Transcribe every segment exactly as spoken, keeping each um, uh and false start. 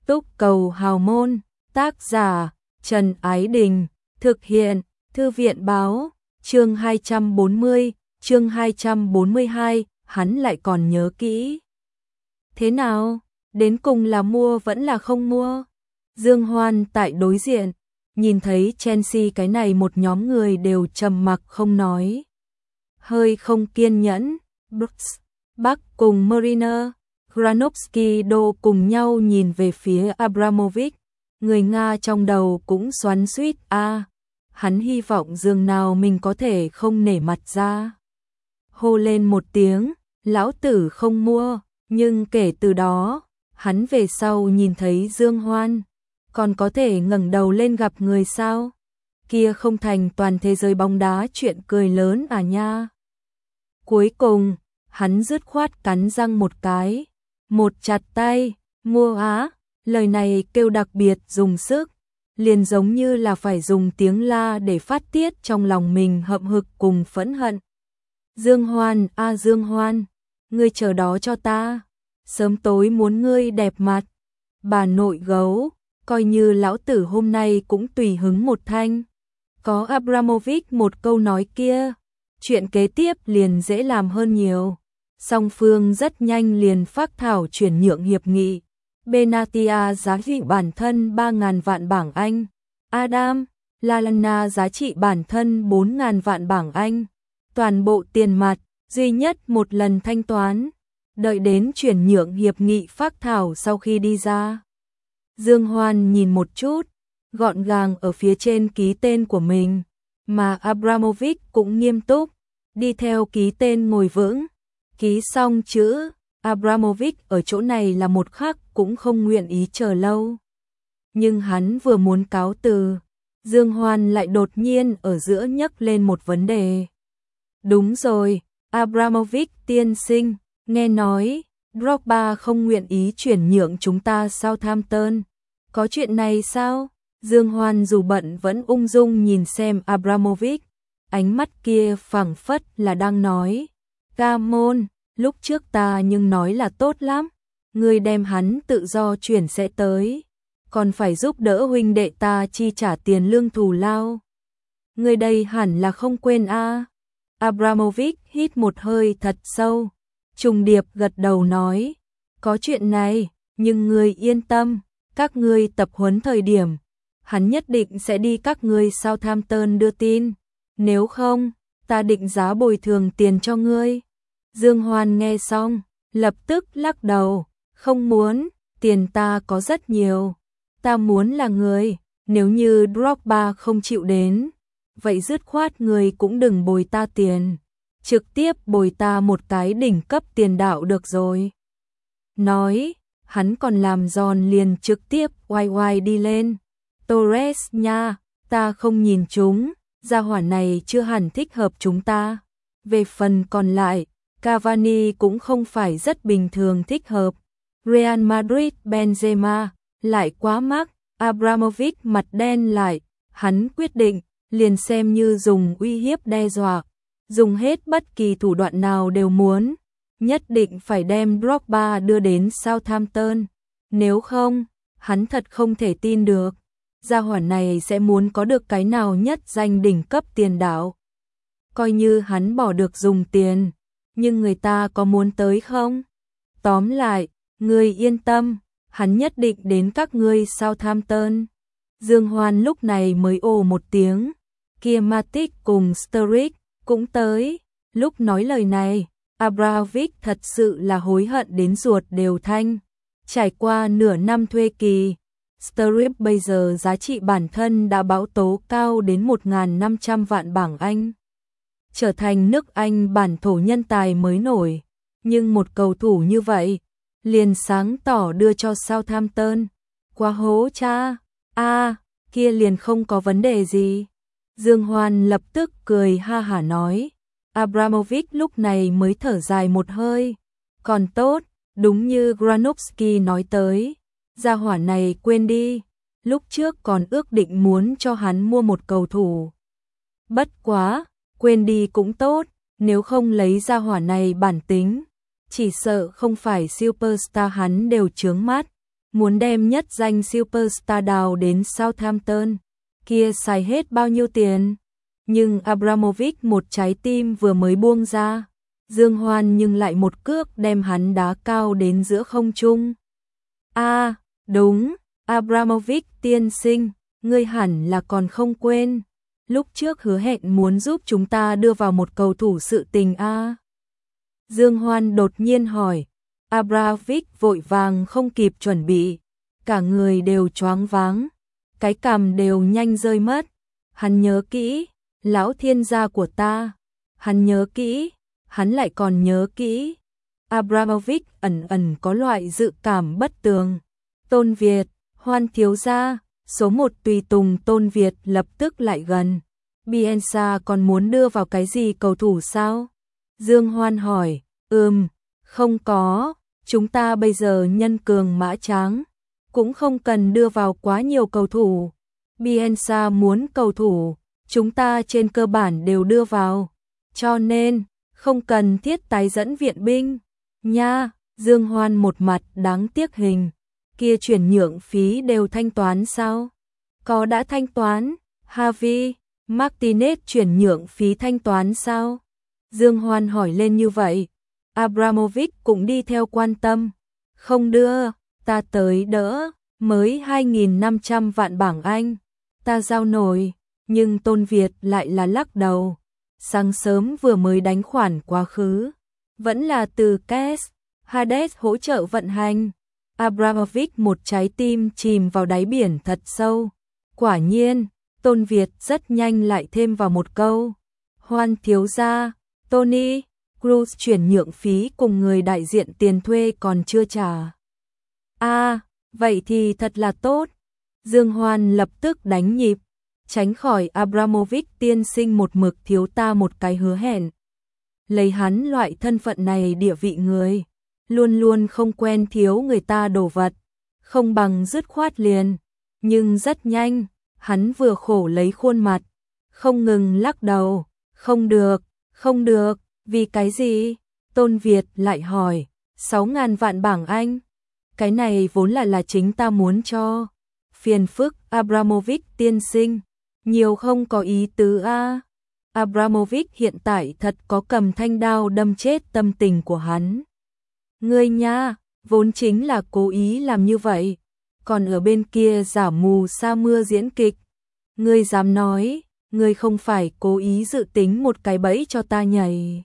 Túc cầu hào môn, tác giả Trần Ái Đình, thực hiện Thư viện báo, chương hai trăm bốn mươi, chương hai trăm bốn mươi hai, hắn lại còn nhớ kỹ. Thế nào, đến cùng là mua vẫn là không mua? Dương Hoan tại đối diện, nhìn thấy Chelsea cái này một nhóm người đều trầm mặc không nói. Hơi không kiên nhẫn, Brooks, Bắc cùng Mariner, Granovsky đô cùng nhau nhìn về phía Abramovich, người Nga trong đầu cũng xoắn xuýt a, à, hắn hy vọng dường nào mình có thể không nể mặt ra. Hô lên một tiếng, lão tử không mua, nhưng kể từ đó, hắn về sau nhìn thấy Dương Hoan, còn có thể ngẩng đầu lên gặp người sao? Kia không thành toàn thế giới bóng đá chuyện cười lớn à nha. Cuối cùng, hắn dứt khoát cắn răng một cái, một chặt tay, mua á, lời này kêu đặc biệt dùng sức, liền giống như là phải dùng tiếng la để phát tiết trong lòng mình hậm hực cùng phẫn hận. Dương Hoan, a à Dương Hoan, ngươi chờ đó cho ta, sớm tối muốn ngươi đẹp mặt. Bà nội gấu, coi như lão tử hôm nay cũng tùy hứng một thanh. Có Abramovich một câu nói kia, chuyện kế tiếp liền dễ làm hơn nhiều. Song phương rất nhanh liền phác thảo chuyển nhượng hiệp nghị. Benatia giá trị bản thân ba nghìn vạn bảng Anh. Adam, Lallana giá trị bản thân bốn nghìn vạn bảng Anh. Toàn bộ tiền mặt, duy nhất một lần thanh toán. Đợi đến chuyển nhượng hiệp nghị phác thảo sau khi đi ra. Dương Hoan nhìn một chút, gọn gàng ở phía trên ký tên của mình, mà Abramovich cũng nghiêm túc, đi theo ký tên ngồi vững. Ký xong chữ, Abramovich ở chỗ này là một khắc cũng không nguyện ý chờ lâu. Nhưng hắn vừa muốn cáo từ, Dương Hoan lại đột nhiên ở giữa nhấc lên một vấn đề. Đúng rồi, Abramovich tiên sinh, nghe nói, Drogba không nguyện ý chuyển nhượng chúng ta Southampton. Có chuyện này sao? Dương Hoan dù bận vẫn ung dung nhìn xem Abramovich, ánh mắt kia phảng phất là đang nói. Gamon, lúc trước ta nhưng nói là tốt lắm, ngươi đem hắn tự do chuyển sẽ tới, còn phải giúp đỡ huynh đệ ta chi trả tiền lương thù lao. Ngươi đây hẳn là không quên a. À. Abramovich hít một hơi thật sâu, trùng điệp gật đầu nói, có chuyện này, nhưng ngươi yên tâm, các ngươi tập huấn thời điểm, hắn nhất định sẽ đi các ngươi Southampton đưa tin, nếu không, ta định giá bồi thường tiền cho ngươi. Dương Hoan nghe xong, lập tức lắc đầu, không muốn, tiền ta có rất nhiều, ta muốn là người, nếu như Drogba không chịu đến, vậy dứt khoát người cũng đừng bồi ta tiền, trực tiếp bồi ta một cái đỉnh cấp tiền đạo được rồi. Nói, hắn còn làm giòn liền trực tiếp oai oai đi lên. Torres nha, ta không nhìn chúng, gia hỏa này chưa hẳn thích hợp chúng ta. Về phần còn lại, Cavani cũng không phải rất bình thường thích hợp. Real Madrid Benzema lại quá mắc, Abramovich mặt đen lại, hắn quyết định, liền xem như dùng uy hiếp đe dọa, dùng hết bất kỳ thủ đoạn nào đều muốn, nhất định phải đem Drogba đưa đến Southampton, nếu không, hắn thật không thể tin được, gia hỏa này sẽ muốn có được cái nào nhất danh đỉnh cấp tiền đạo. Coi như hắn bỏ được dùng tiền, nhưng người ta có muốn tới không? Tóm lại, ngươi yên tâm, hắn nhất định đến các ngươi Southampton. Dương Hoan lúc này mới ồ một tiếng, kia Matic cùng Sturridge cũng tới. Lúc nói lời này, Abramovich thật sự là hối hận đến ruột đều thanh. Trải qua nửa năm thuê kỳ, Sturridge bây giờ giá trị bản thân đã báo tố cao đến một nghìn năm trăm vạn bảng Anh. Trở thành nước Anh bản thổ nhân tài mới nổi, nhưng một cầu thủ như vậy, liền sáng tỏ đưa cho Southampton. Quá hố cha, a à, kia liền không có vấn đề gì. Dương Hoan lập tức cười ha hả nói, Abramovich lúc này mới thở dài một hơi, còn tốt, đúng như Granovsky nói tới, gia hỏa này quên đi, lúc trước còn ước định muốn cho hắn mua một cầu thủ. Bất quá, quên đi cũng tốt, nếu không lấy gia hỏa này bản tính, chỉ sợ không phải superstar hắn đều chướng mắt. muốn đem nhất danh superstar đào đến Southampton, kia xài hết bao nhiêu tiền. Nhưng Abramovich một trái tim vừa mới buông ra, Dương Hoan nhưng lại một cước đem hắn đá cao đến giữa không trung. A, à, đúng, Abramovich tiên sinh, ngươi hẳn là còn không quên. Lúc trước hứa hẹn muốn giúp chúng ta đưa vào một cầu thủ sự tình a. À? Dương Hoan đột nhiên hỏi. Abramovich vội vàng không kịp chuẩn bị, cả người đều choáng váng, cái cằm đều nhanh rơi mất. Hắn nhớ kỹ, lão thiên gia của ta, hắn nhớ kỹ, hắn lại còn nhớ kỹ. Abramovich ẩn ẩn có loại dự cảm bất tường. Tôn Việt, Hoan thiếu gia, số một tùy tùng Tôn Việt lập tức lại gần. Bielsa còn muốn đưa vào cái gì cầu thủ sao? Dương Hoan hỏi. Ừm, không có, chúng ta bây giờ nhân cường mã tráng, cũng không cần đưa vào quá nhiều cầu thủ. Bielsa muốn cầu thủ, chúng ta trên cơ bản đều đưa vào, cho nên không cần thiết tái dẫn viện binh. Nha, Dương Hoan một mặt đáng tiếc hình, kia chuyển nhượng phí đều thanh toán sao? Có đã thanh toán, Javi, Martinez chuyển nhượng phí thanh toán sao? Dương Hoan hỏi lên như vậy. Abramovich cũng đi theo quan tâm. Không đưa, ta tới đỡ, mới hai nghìn năm trăm vạn bảng Anh, ta giao nổi. Nhưng Tôn Việt lại là lắc đầu. Sáng sớm vừa mới đánh khoản quá khứ, vẫn là từ Cash, Hades hỗ trợ vận hành. Abramovich một trái tim chìm vào đáy biển thật sâu. Quả nhiên, Tôn Việt rất nhanh lại thêm vào một câu. Hoan thiếu gia, Tony Cruz chuyển nhượng phí cùng người đại diện tiền thuê còn chưa trả. A, à, vậy thì thật là tốt. Dương Hoan lập tức đánh nhịp, tránh khỏi Abramovich tiên sinh một mực thiếu ta một cái hứa hẹn. Lấy hắn loại thân phận này địa vị người, luôn luôn không quen thiếu người ta đồ vật, không bằng dứt khoát liền. Nhưng rất nhanh, hắn vừa khổ lấy khuôn mặt, không ngừng lắc đầu. Không được, không được, vì cái gì? Tôn Việt lại hỏi. Sáu ngàn vạn bảng Anh. Cái này vốn là là chính ta muốn cho. Phiền phức Abramovich tiên sinh, nhiều không có ý tứ a. Abramovich hiện tại thật có cầm thanh đao đâm chết tâm tình của hắn. Ngươi nha, vốn chính là cố ý làm như vậy, còn ở bên kia giả mù sa mưa diễn kịch. Ngươi dám nói, ngươi không phải cố ý dự tính một cái bẫy cho ta nhảy.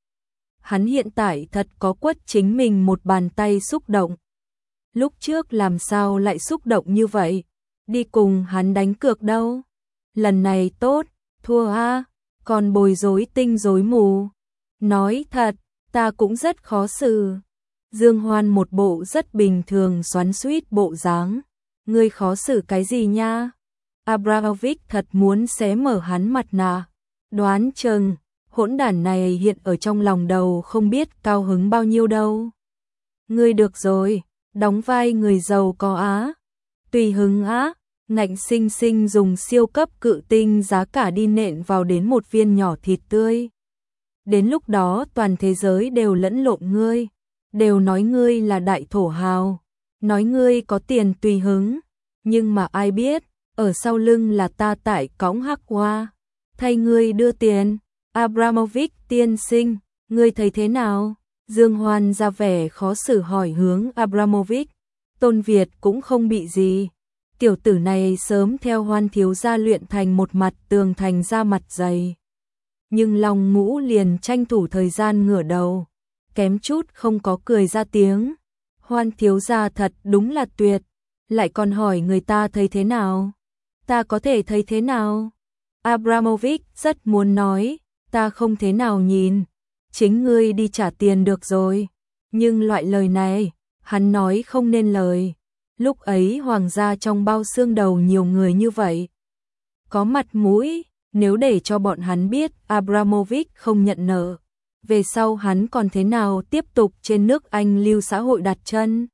Hắn hiện tại thật có quất chính mình một bàn tay xúc động. Lúc trước làm sao lại xúc động như vậy? Đi cùng hắn đánh cược đâu? Lần này tốt, thua a, còn bồi rối tinh rối mù. Nói thật, ta cũng rất khó xử. Dương Hoan một bộ rất bình thường xoắn xuýt bộ dáng. Ngươi khó xử cái gì nha? Abramovich thật muốn xé mở hắn mặt nạ. Đoán chừng, hỗn đản này hiện ở trong lòng đầu không biết cao hứng bao nhiêu đâu. Ngươi được rồi, đóng vai người giàu có á. Tùy hứng á, ngạnh sinh sinh dùng siêu cấp cự tinh giá cả đi nện vào đến một viên nhỏ thịt tươi. Đến lúc đó toàn thế giới đều lẫn lộn ngươi, đều nói ngươi là đại thổ hào, nói ngươi có tiền tùy hứng, nhưng mà ai biết, ở sau lưng là ta tại cõng hắc hoa, thay ngươi đưa tiền. Abramovich tiên sinh, ngươi thấy thế nào? Dương Hoan ra vẻ khó xử hỏi hướng Abramovich. Tôn Việt cũng không bị gì. Tiểu tử này sớm theo Hoan thiếu gia luyện thành một mặt tường thành ra mặt dày. Nhưng lòng ngũ liền tranh thủ thời gian ngửa đầu, kém chút không có cười ra tiếng. Hoan thiếu gia thật đúng là tuyệt, lại còn hỏi người ta thấy thế nào? Ta có thể thấy thế nào? Abramovich rất muốn nói, ta không thế nào nhìn, chính ngươi đi trả tiền được rồi. Nhưng loại lời này, hắn nói không nên lời. Lúc ấy hoàng gia trong bao xương đầu nhiều người như vậy, có mặt mũi, nếu để cho bọn hắn biết Abramovich không nhận nợ, về sau hắn còn thế nào tiếp tục trên nước Anh lưu xã hội đặt chân?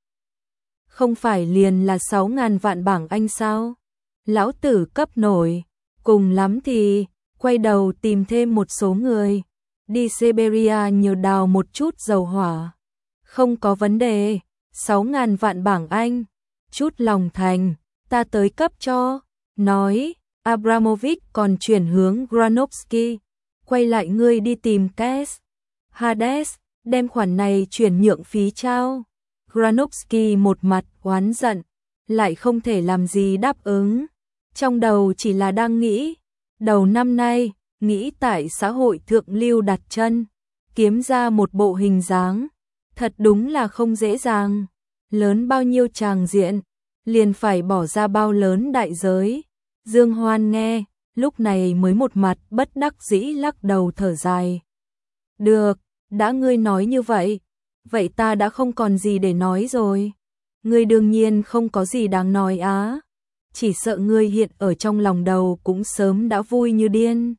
Không phải liền là sáu ngàn vạn bảng Anh sao? Lão tử cấp nổi, cùng lắm thì quay đầu tìm thêm một số người, đi Siberia nhờ đào một chút dầu hỏa. Không có vấn đề, sáu ngàn vạn bảng Anh, chút lòng thành, ta tới cấp cho. Nói, Abramovich còn chuyển hướng Granovsky, quay lại ngươi đi tìm Kes. Hades, đem khoản này chuyển nhượng phí trao. Granovsky một mặt oán giận, lại không thể làm gì đáp ứng. Trong đầu chỉ là đang nghĩ, đầu năm nay, nghĩ tại xã hội thượng lưu đặt chân, kiếm ra một bộ hình dáng, thật đúng là không dễ dàng. Lớn bao nhiêu tràng diện, liền phải bỏ ra bao lớn đại giới. Dương Hoan nghe, lúc này mới một mặt bất đắc dĩ lắc đầu thở dài. Được, đã ngươi nói như vậy, vậy ta đã không còn gì để nói rồi. Ngươi đương nhiên không có gì đáng nói á, chỉ sợ ngươi hiện ở trong lòng đầu cũng sớm đã vui như điên.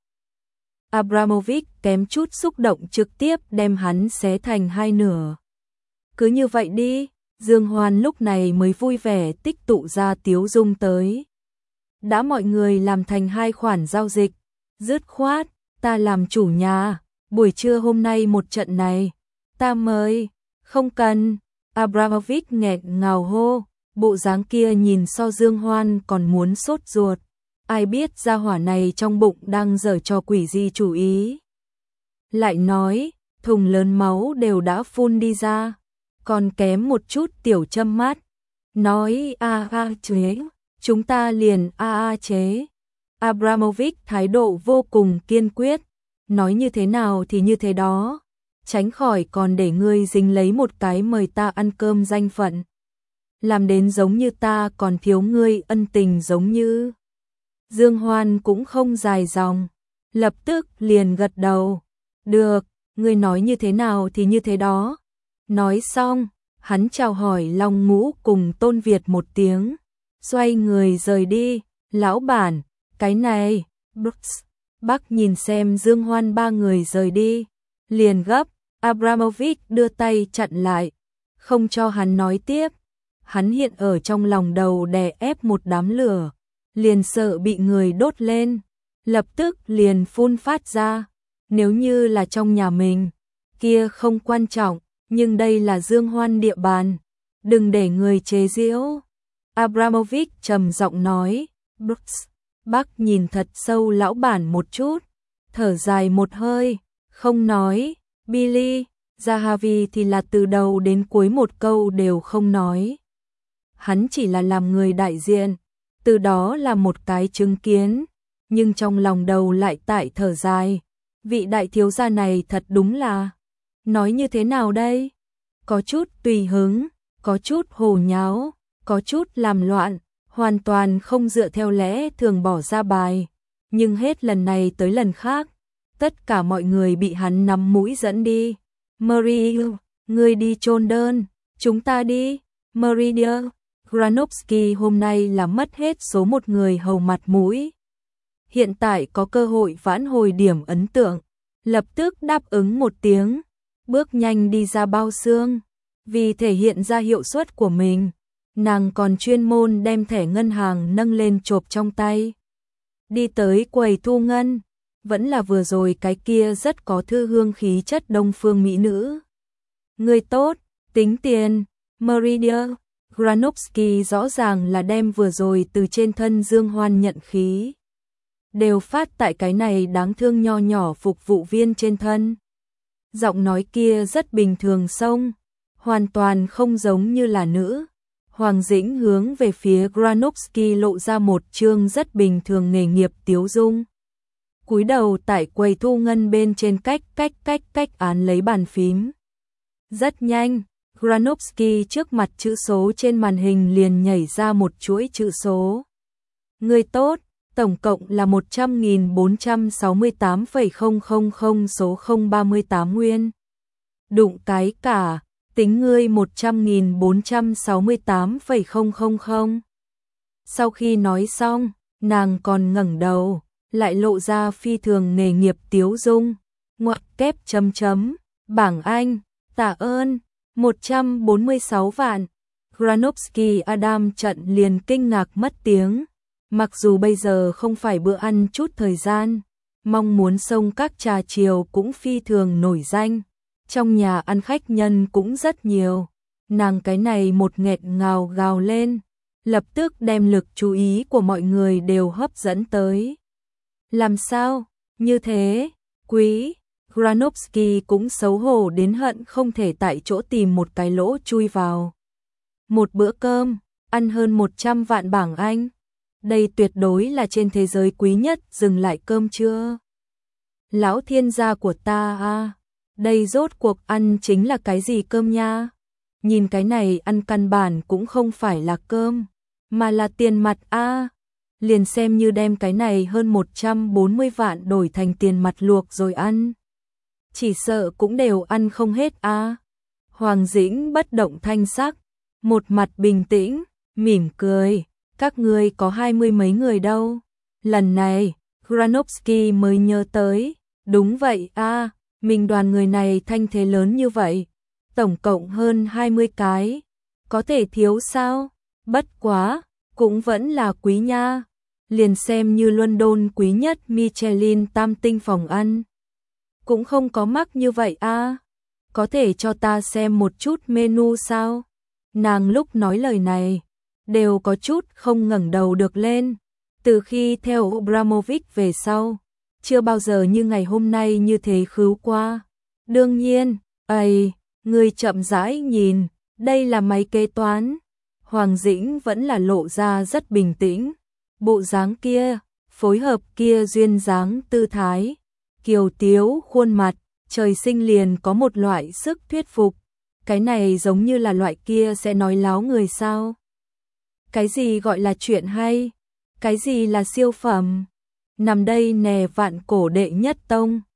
Abramovich kém chút xúc động trực tiếp đem hắn xé thành hai nửa. Cứ như vậy đi, Dương Hoan lúc này mới vui vẻ tích tụ ra tiếu dung tới. Đã mọi người làm thành hai khoản giao dịch, dứt khoát, ta làm chủ nhà, buổi trưa hôm nay một trận này, ta mời, không cần. Abramovich nghẹn ngào hô, bộ dáng kia nhìn so Dương Hoan còn muốn sốt ruột. Ai biết gia hỏa này trong bụng đang giở trò quỷ gì chủ ý. Lại nói, thùng lớn máu đều đã phun đi ra, còn kém một chút tiểu châm mát. Nói a a chế, chúng ta liền a a chế. Abramovich thái độ vô cùng kiên quyết, nói như thế nào thì như thế đó, tránh khỏi còn để ngươi dính lấy một cái mời ta ăn cơm danh phận. Làm đến giống như ta còn thiếu ngươi ân tình giống như. Dương Hoan cũng không dài dòng, lập tức liền gật đầu. Được, ngươi nói như thế nào thì như thế đó. Nói xong, hắn chào hỏi Long Ngũ cùng Tôn Việt một tiếng, xoay người rời đi. Lão bản, cái này, Brooks. Bác nhìn xem Dương Hoan ba người rời đi, liền gấp. Abramovich đưa tay chặn lại, không cho hắn nói tiếp. Hắn hiện ở trong lòng đầu đè ép một đám lửa, liền sợ bị người đốt lên, lập tức liền phun phát ra. Nếu như là trong nhà mình, kia không quan trọng, nhưng đây là Dương Hoan địa bàn, đừng để người chế giễu. Abramovich trầm giọng nói. Brooks, bác nhìn thật sâu lão bản một chút, thở dài một hơi, không nói. Billy, Zahavi thì là từ đầu đến cuối một câu đều không nói. Hắn chỉ là làm người đại diện, từ đó là một cái chứng kiến, nhưng trong lòng đầu lại tại thở dài. Vị đại thiếu gia này thật đúng là, nói như thế nào đây? Có chút tùy hứng, có chút hồ nháo, có chút làm loạn, hoàn toàn không dựa theo lẽ thường bỏ ra bài. Nhưng hết lần này tới lần khác, tất cả mọi người bị hắn nắm mũi dẫn đi. Marie, ngươi đi chôn đơn, chúng ta đi. Marie, Granovsky hôm nay là mất hết số một người hầu mặt mũi. Hiện tại có cơ hội vãn hồi điểm ấn tượng, lập tức đáp ứng một tiếng, bước nhanh đi ra bao xương. Vì thể hiện ra hiệu suất của mình, nàng còn chuyên môn đem thẻ ngân hàng nâng lên chộp trong tay. Đi tới quầy thu ngân, vẫn là vừa rồi cái kia rất có thư hương khí chất đông phương mỹ nữ. Người tốt, tính tiền. Marie, Granovsky rõ ràng là đem vừa rồi từ trên thân Dương Hoan nhận khí, đều phát tại cái này đáng thương nho nhỏ phục vụ viên trên thân. Giọng nói kia rất bình thường sông, hoàn toàn không giống như là nữ. Hoàng Dĩnh hướng về phía Granovsky lộ ra một trương rất bình thường nghề nghiệp tiếu dung. Cúi đầu tại quầy thu ngân bên trên cách cách cách cách án lấy bàn phím. Rất nhanh, Granovsky trước mặt chữ số trên màn hình liền nhảy ra một chuỗi chữ số. Người tốt, tổng cộng là một trăm nghìn bốn trăm sáu mươi tám phẩy không không không số không ba mươi tám nguyên. Đụng cái cả, tính ngươi một trăm nghìn bốn trăm sáu mươi tám phẩy không không không. Sau khi nói xong, nàng còn ngẩng đầu, lại lộ ra phi thường nghề nghiệp tiếu dung, ngoặc kép chấm chấm, bảng Anh, tạ ơn, một trăm bốn mươi sáu vạn. Granovsky Adam trận liền kinh ngạc mất tiếng, mặc dù bây giờ không phải bữa ăn chút thời gian, mong muốn xông các trà chiều cũng phi thường nổi danh, trong nhà ăn khách nhân cũng rất nhiều, nàng cái này một nghẹn ngào gào lên, lập tức đem lực chú ý của mọi người đều hấp dẫn tới. Làm sao? Như thế, quý Granovsky cũng xấu hổ đến hận không thể tại chỗ tìm một cái lỗ chui vào. Một bữa cơm, ăn hơn một trăm vạn bảng Anh. Đây tuyệt đối là trên thế giới quý nhất, dừng lại cơm chưa? Lão thiên gia của ta à, đây rốt cuộc ăn chính là cái gì cơm nha? Nhìn cái này ăn căn bản cũng không phải là cơm, mà là tiền mặt a. À. Liền xem như đem cái này hơn một trăm bốn mươi vạn đổi thành tiền mặt luộc rồi ăn. Chỉ sợ cũng đều ăn không hết a. À. Hoàng Dĩnh bất động thanh sắc, một mặt bình tĩnh, mỉm cười, các ngươi có hai mươi mấy người đâu. Lần này, Granovsky mới nhớ tới, đúng vậy a, à, mình đoàn người này thanh thế lớn như vậy, tổng cộng hơn hai mươi cái, có thể thiếu sao? Bất quá, cũng vẫn là quý nha, liền xem như London quý nhất Michelin tam tinh phòng ăn. Cũng không có mắc như vậy a, à. Có thể cho ta xem một chút menu sao? Nàng lúc nói lời này, đều có chút không ngẩng đầu được lên. Từ khi theo Abramovich về sau, chưa bao giờ như ngày hôm nay như thế khứu qua. Đương nhiên, ây, người chậm rãi nhìn, đây là máy kế toán. Hoàng Dĩnh vẫn là lộ ra rất bình tĩnh. Bộ dáng kia, phối hợp kia duyên dáng tư thái, kiều tiếu khuôn mặt, trời sinh liền có một loại sức thuyết phục. Cái này giống như là loại kia sẽ nói láo người sao? Cái gì gọi là chuyện hay? Cái gì là siêu phẩm? Nằm đây nè vạn cổ đệ nhất tông.